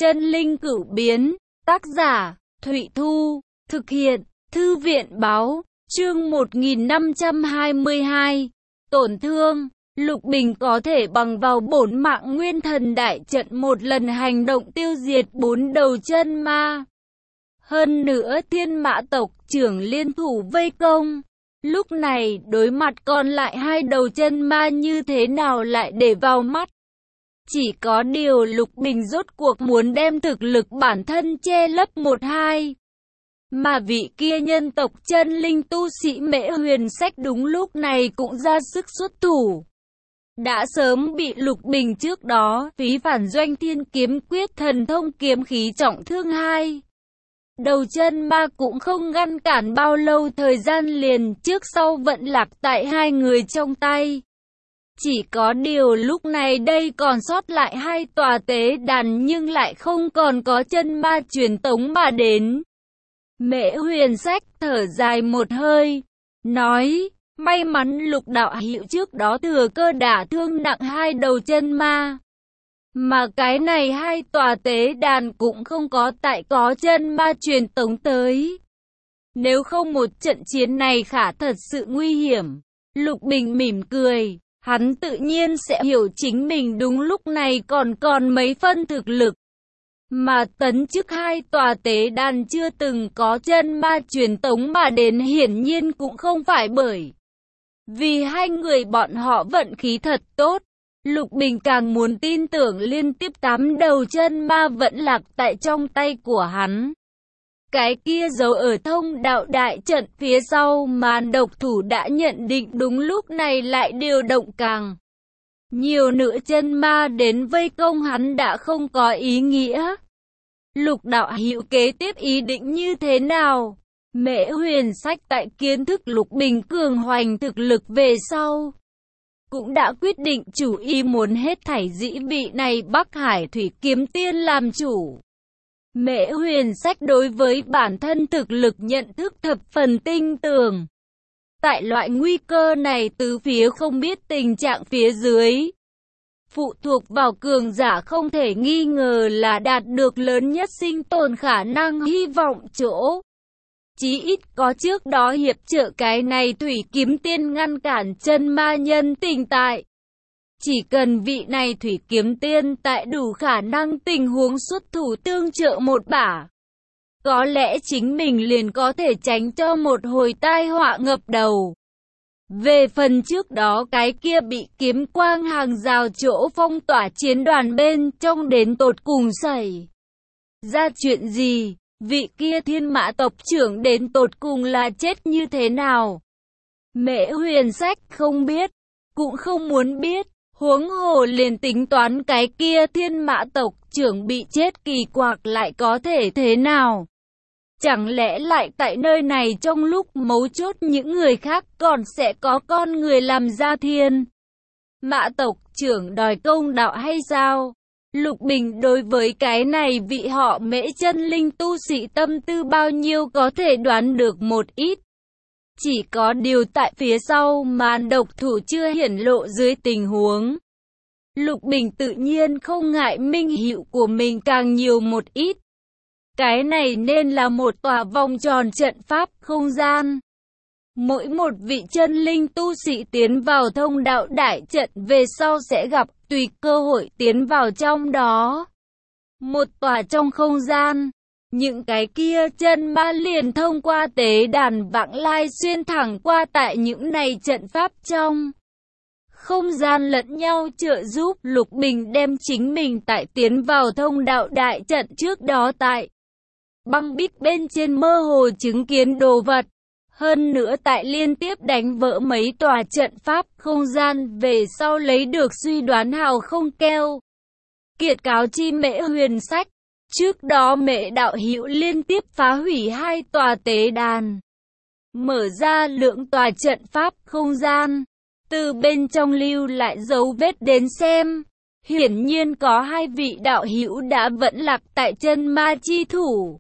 Chân linh cửu biến, tác giả, Thụy Thu, thực hiện, Thư viện báo, chương 1522, tổn thương, Lục Bình có thể bằng vào bổn mạng nguyên thần đại trận một lần hành động tiêu diệt 4 đầu chân ma. Hơn nữa Thiên Mã tộc trưởng liên thủ vây công. Lúc này đối mặt còn lại 2 đầu chân ma như thế nào lại để vào mắt. Chỉ có điều Lục Bình rốt cuộc muốn đem thực lực bản thân che lấp 1-2. Mà vị kia nhân tộc chân linh tu sĩ Mễ Huyền Sách đúng lúc này cũng ra sức xuất thủ. Đã sớm bị Lục Bình trước đó phí phản doanh thiên kiếm quyết thần thông kiếm khí trọng thương 2. Đầu chân ma cũng không ngăn cản bao lâu, thời gian liền trước sau vận lạc tại 2 người trong tay. Chỉ có điều lúc này đây còn sót lại 2 tòa tế đàn nhưng lại không còn có chân ma truyền tống mà đến. Mễ Huyền Sách thở dài một hơi, nói, may mắn Lục đạo hữu trước đó thừa cơ đả thương nặng 2 đầu chân ma. Mà cái này 2 tòa tế đàn cũng không có có chân ma truyền tống tới. Nếu không một trận chiến này khả thật sự nguy hiểm. Lục Bình mỉm cười, hắn tự nhiên sẽ hiểu chính mình đúng lúc này còn mấy phân thực lực. Mà tấn chức 2 tòa tế đàn chưa từng có chân ma truyền tống mà đến hiển nhiên cũng không phải bởi vì 2 người bọn họ vận khí thật tốt. Lục Bình càng muốn tin tưởng liên tiếp 8 đầu chân ma vẫn lạc tại trong tay của hắn. Cái kia giấu ở thông đạo đại trận phía sau mà độc thủ đã nhận định đúng lúc này lại điều động càng nhiều nữa chân ma đến vây công hắn đã không có ý nghĩa. Lục đạo hữu kế tiếp ý định như thế nào? Mễ Huyền Sách tại kiến thức Lục Bình cường hoành thực lực về sau, cũng đã quyết định chủ ý muốn hết thảy dĩ vị này Bắc Hải Thủy Kiếm Tiên làm chủ. Mễ Huyền Sách đối với bản thân thực lực nhận thức thập phần tinh tường. Tại loại nguy cơ này tứ phía không biết tình trạng phía dưới, phụ thuộc vào cường giả không thể nghi ngờ là đạt được lớn nhất sinh tồn khả năng hy vọng chỗ. Chí ít có trước đó hiệp trợ cái này Thủy Kiếm Tiên ngăn cản chân ma nhân tình tại. Chỉ cần vị này Thủy Kiếm Tiên tại đủ khả năng tình huống xuất thủ tương trợ một bả, có lẽ chính mình liền có thể tránh cho một hồi tai họa ngập đầu. Về phần trước đó cái kia bị kiếm quang hàng rào chỗ phong tỏa chiến đoàn bên trong đến tột cùng xảy ra chuyện gì, vị kia Thiên Mã tộc trưởng đến tột cùng là chết như thế nào, Mễ Huyền Sách không biết, cũng không muốn biết. Huống hồ liền tính toán cái kia Thiên Mã tộc trưởng bị chết kỳ quặc lại có thể thế nào? Chẳng lẽ lại tại nơi này trong lúc mấu chốt những người khác còn sẽ có con người làm ra Thiên Mã tộc trưởng đòi công đạo hay sao? Lục Bình đối với cái này vị họ Mễ chân linh tu sĩ tâm tư bao nhiêu có thể đoán được một ít. Chỉ có điều tại phía sau màn độc thủ chưa hiển lộ dưới tình huống, Lục Bình tự nhiên không ngại minh hữu của mình càng nhiều một ít. Cái này nên là một tòa vòng tròn trận pháp không gian. Mỗi một vị chân linh tu sĩ tiến vào thông đạo đại trận về sau sẽ gặp tùy cơ hội tiến vào trong đó. Một tòa trong không gian. Những cái kia chân ma liền thông qua tế đàn vãng lai xuyên thẳng qua tại những này trận pháp trong không gian lẫn nhau trợ giúp. Lục Bình đem chính mình tại tiến vào thông đạo đại trận trước đó tại băng bích bên trên mơ hồ chứng kiến đồ vật. Hơn nữa tại liên tiếp đánh vỡ mấy tòa trận pháp không gian về sau lấy được suy đoán hào không keo kiệt cáo chi Mễ Huyền Sách. Trước đó Mễ đạo hữu liên tiếp phá hủy 2 tòa tế đàn, mở ra lượng tòa trận pháp không gian, từ bên trong lưu lại dấu vết đến xem, hiển nhiên có 2 vị đạo hữu đã vẫn lạc tại chân ma chi thủ.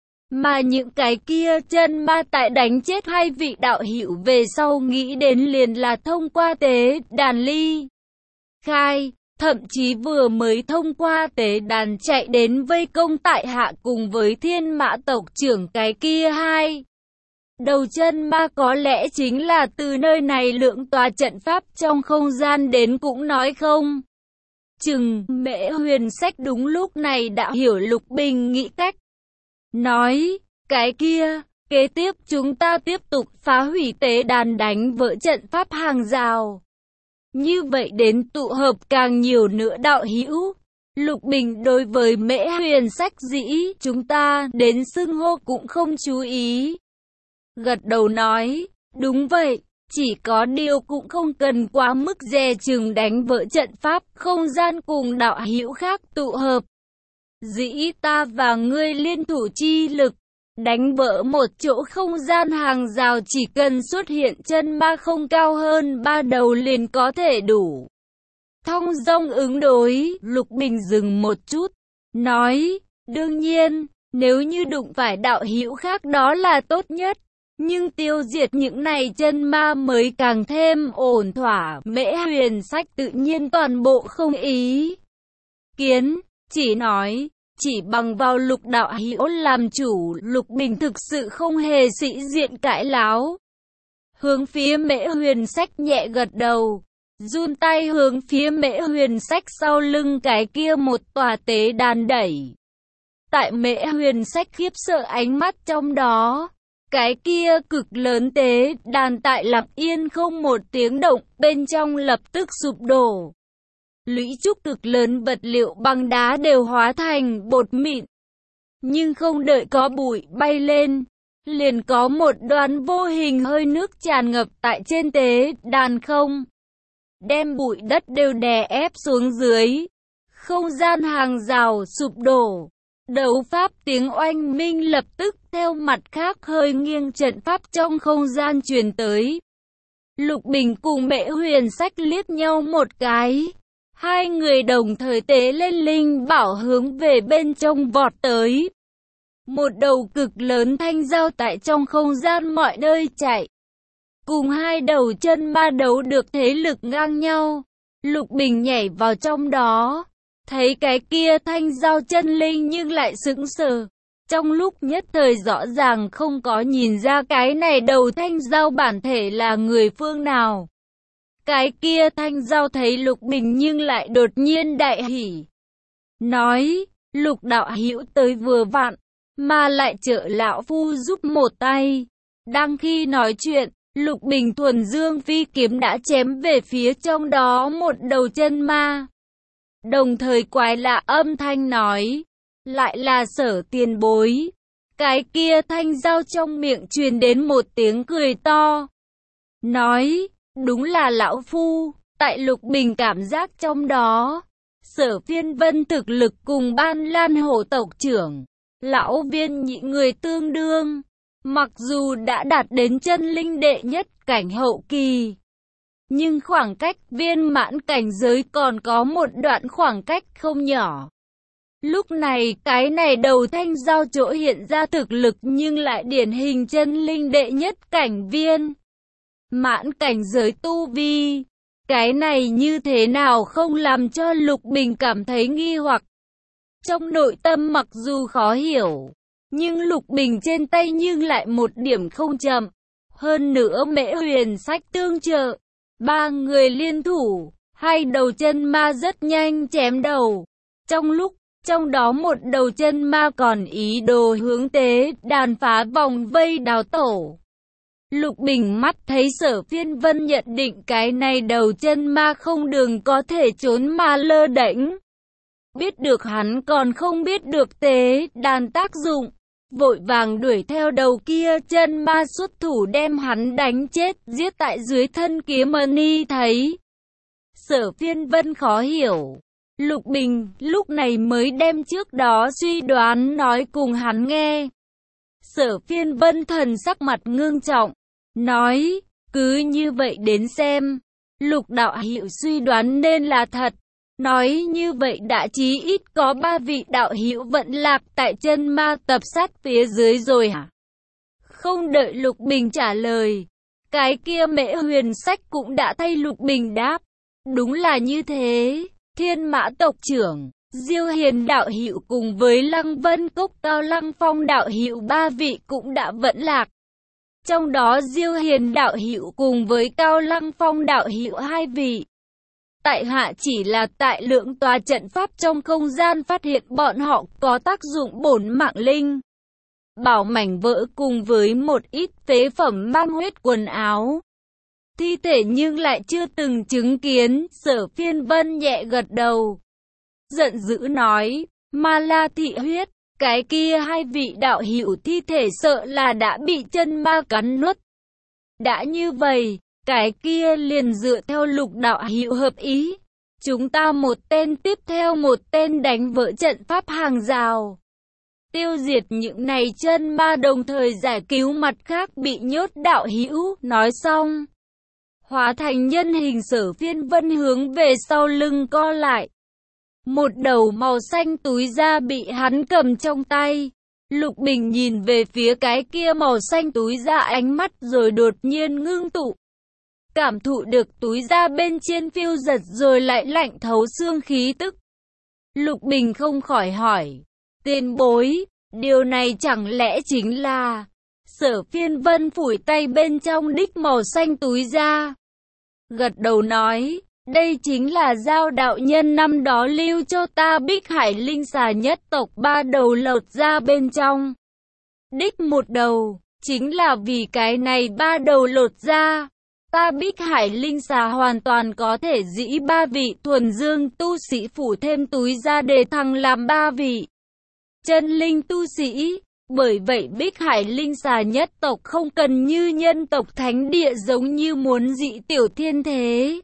Mà những cái kia chân ma tại đánh chết 2 vị đạo hữu về sau nghĩ đến liền là thông qua tế đàn ly khai. thậm chí vừa mới thông qua tế đàn chạy đến vây công tại hạ cùng với thiên mã tộc trưởng cái kia hai. Đầu chân ma có lẽ chính là từ nơi này lượng tòa trận pháp trong không gian đến cũng nói không chừng. Mễ Huyền Sách đúng lúc này đã hiểu Lục Bình nghĩ cách. Nói, cái kia, kế tiếp chúng ta tiếp tục phá hủy tế đàn đánh vỡ trận pháp hàng rào. Như vậy đến tụ hợp càng nhiều nữa đạo hữu. Lục Bình đối với Mễ Huyền Sách dĩ, chúng ta đến xưng hô cũng không chú ý. Gật đầu nói, đúng vậy, chỉ có điều cũng không cần quá mức dè chừng đánh vỡ trận pháp không gian cùng đạo hữu khác tụ hợp. Dĩ ta và ngươi liên thủ chi lực, đánh vỡ một chỗ không gian hàng rào chỉ cần xuất hiện chân ma không cao hơn 3 đầu liền có thể đủ. Thong dong ứng đối, Lục Bình dừng một chút, nói, đương nhiên, nếu như đụng phải đạo hữu khác đó là tốt nhất. Nhưng tiêu diệt những này chân ma mới càng thêm ổn thỏa. Mễ Huyền Sách tự nhiên toàn bộ không ý kiến, chỉ nói, chỉ bằng vào Lục đạo hữu làm chủ. Lục Bình thực sự không hề sĩ diện cãi láo. Hướng phía Mễ Huyền Sách nhẹ gật đầu, run tay hướng phía Mễ Huyền Sách sau lưng cái kia một tòa tế đàn đẩy. Tại Mễ Huyền Sách khiếp sợ ánh mắt trong đó, cái kia cực lớn tế đàn tại lặng yên không một tiếng động, bên trong lập tức sụp đổ. Lũy trúc cực lớn vật liệu bằng đá đều hóa thành bột mịn. Nhưng không đợi có bụi bay lên, liền có một đoàn vô hình hơi nước tràn ngập tại trên tế đàn không. Đem bụi đất đều đè ép xuống dưới. Không gian hàng rào sụp đổ. Đấu pháp tiếng oanh minh lập tức theo mặt khác hơi nghiêng trận pháp trong không gian truyền tới. Lục Bình cùng Mễ Huyền Sách liếc nhau một cái. Hai người đồng thời tế lên linh bảo hướng về bên trong vọt tới. Một đầu cực lớn thanh dao tại trong không gian mọi nơi chạy. Cùng hai đầu chân ma đấu được thế lực ngang nhau. Lục Bình nhảy vào trong đó. Thấy cái kia thanh dao chân linh nhưng lại sững sờ. Trong lúc nhất thời rõ ràng không có nhìn ra cái này đầu thanh dao bản thể là người phương nào. Cái kia thanh dao thấy Lục Bình nhưng lại đột nhiên đại hỉ. Nói, Lục đạo hữu tới vừa vặn, mà lại trợ lão phu giúp một tay. Đang khi nói chuyện, Lục Bình thuần dương phi kiếm đã chém về phía trong đó một đầu chân ma. Đồng thời quái lạ âm thanh nói, lại là Sở tiền bối. Cái kia thanh dao trong miệng truyền đến một tiếng cười to. Nói, đúng là lão phu. Tại Lục Bình cảm giác trong đó, Sở Phiên Vân thực lực cùng Ban Lan Hổ tộc trưởng, lão Viên nhị người tương đương. Mặc dù đã đạt đến chân linh đệ nhất cảnh hậu kỳ, nhưng khoảng cách viên mãn cảnh giới còn có một đoạn khoảng cách không nhỏ. Lúc này cái này đầu thanh dao chỗ hiện ra thực lực nhưng lại điển hình chân linh đệ nhất cảnh viên mãn cảnh giới tu vi. Cái này như thế nào không làm cho Lục Bình cảm thấy nghi hoặc. Trong nội tâm mặc dù khó hiểu, nhưng Lục Bình trên tay nhưng lại một điểm không chậm. Hơn nữa Mễ Huyền Sách tương trợ, ba người liên thủ, hai đầu chân ma rất nhanh chém đầu. Trong đó một đầu chân ma còn ý đồ hướng tế đàn phá vòng vây đào tổ. Lục Bình mắt thấy Sở Phiên Vân nhận định cái này đầu chân ma không đường có thể trốn mà lơ đễnh. Biết được hắn còn không biết được tế đàn tác dụng, vội vàng đuổi theo đầu kia chân ma xuất thủ đem hắn đánh chết giết tại dưới thân kiếm mani. Thấy Sở Phiên Vân khó hiểu, Lục Bình lúc này mới đem trước đó suy đoán nói cùng hắn nghe. Sở Phiên Vân thần sắc mặt ngưng trọng, nói, cứ như vậy đến xem, Lục đạo hữu suy đoán nên là thật. Nói như vậy đã chí ít có 3 vị đạo hữu vận lạc tại chân ma tập sát phía dưới rồi hả? Không đợi Lục Bình trả lời, cái kia Mễ Huyền Sách cũng đã thay Lục Bình đáp. Đúng là như thế, Thiên Mã tộc trưởng Diêu Hiền đạo hữu cùng với Lăng Vân Cốc Cao Lăng Phong đạo hữu ba vị cũng đã vẫn lạc. Trong đó Diêu Hiền đạo hữu cùng với Cao Lăng Phong đạo hữu hai vị. Tại hạ chỉ là tại lượng tòa trận pháp trong không gian phát hiện bọn họ có tác dụng bổn mạng linh bảo mảnh vỡ cùng với một ít phế phẩm mang huyết quần áo. Thi thể nhưng lại chưa từng chứng kiến. Sở Phiên Vân nhẹ gật đầu, giận dữ nói, Ma La thị huyết, cái kia hai vị đạo hữu thi thể sợ là đã bị chân ma cắn nuốt. Đã như vậy, cái kia liền dựa theo Lục đạo hữu hợp ý, chúng ta một tên tiếp theo một tên đánh vỡ trận pháp hàng rào, tiêu diệt những này chân ma, đồng thời giải cứu mặt khác bị nhốt đạo hữu. Nói xong, hóa thành nhân hình Sở Phiên Vân hướng về sau lưng co lại. Một đầu màu xanh túi da bị hắn cầm trong tay. Lục Bình nhìn về phía cái kia màu xanh túi da, ánh mắt rồi đột nhiên ngưng tụ. Cảm thụ được túi da bên trên phiêu giật rồi lại lạnh thấu xương khí tức. Lục Bình không khỏi hỏi, tiền bối, điều này chẳng lẽ chính là... Sở Phiên Vân phủi tay bên trong đích màu xanh túi da, gật đầu nói, đây chính là Giao đạo nhân năm đó lưu cho ta Bích Hải Linh xà nhất tộc ba đầu lột ra bên trong. Đích một đầu, chính là vì cái này ba đầu lột ra, ta Bích Hải Linh xà hoàn toàn có thể dĩ ba vị thuần dương tu sĩ phủ thêm túi ra để thăng làm ba vị chân linh tu sĩ. Bởi vậy Bích Hải Linh xà nhất tộc không cần như nhân tộc thánh địa giống như muốn dị tiểu thiên thế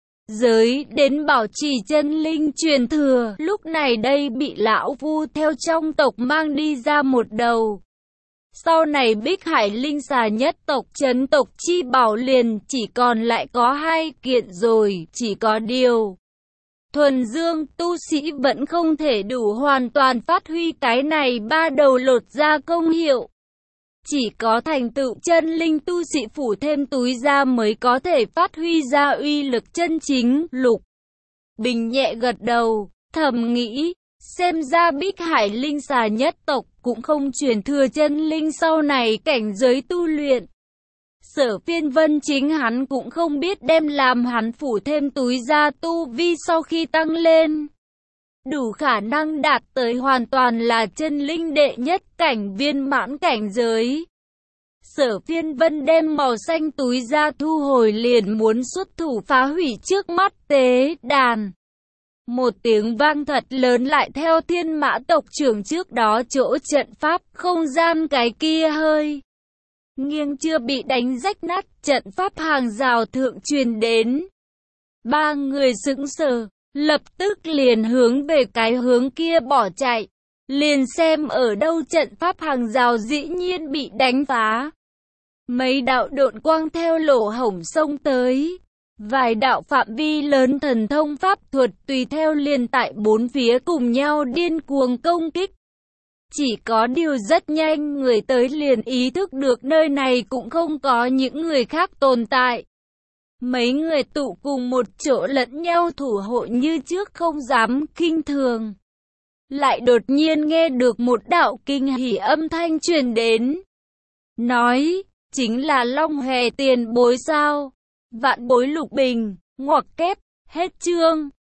giới đến bảo trì chân linh truyền thừa. Lúc này đây bị lão phu theo trong tộc mang đi ra một đầu. Sau này Bích Hải Linh xà nhất tộc chấn tộc chi bảo liền chỉ còn lại có hai kiện rồi. Chỉ có điều thuần dương tu sĩ vẫn không thể đủ hoàn toàn phát huy cái này ba đầu lột ra công hiệu. Chỉ có thành tựu chân linh tu sĩ phủ thêm túi da mới có thể phát huy ra uy lực chân chính. Lục Bình nhẹ gật đầu, thầm nghĩ, xem ra Bích Hải Linh xà nhất tộc cũng không truyền thừa chân linh sau này cảnh giới tu luyện. Sở Phiên Vân chính hắn cũng không biết đem làm hắn phủ thêm túi da tu vi sau khi tăng lên, đủ khả năng đạt tới hoàn toàn là chân linh đệ nhất cảnh viên mãn cảnh giới. Sở Phiên Vân đem màu xanh túi da thu hồi, liền muốn xuất thủ phá hủy trước mắt tế đàn. Một tiếng vang thật lớn lại theo Thiên Mã tộc trưởng trước đó chỗ trận pháp không gian cái kia hơi nghiêng chưa bị đánh rách nát, trận pháp hàng rào thượng truyền đến. Ba người sững sờ, lập tức liền hướng về cái hướng kia bỏ chạy. Liền xem ở đâu trận pháp hàng rào dĩ nhiên bị đánh phá. Mấy đạo độn quang theo lỗ hổng xông tới. Vài đạo phạm vi lớn thần thông pháp thuật tùy theo liền tại bốn phía cùng nhau điên cuồng công kích. Chỉ có điều rất nhanh người tới liền ý thức được nơi này cũng không có những người khác tồn tại. Mấy người tụ cùng một chỗ lẫn nhau thủ hộ như trước, không dám khinh thường. Lại đột nhiên nghe được một đạo kinh hỉ âm thanh truyền đến. Nói, chính là Long Hề tiền bối sao? Vạn bối Lục Bình, ngoặc kép, hết chương.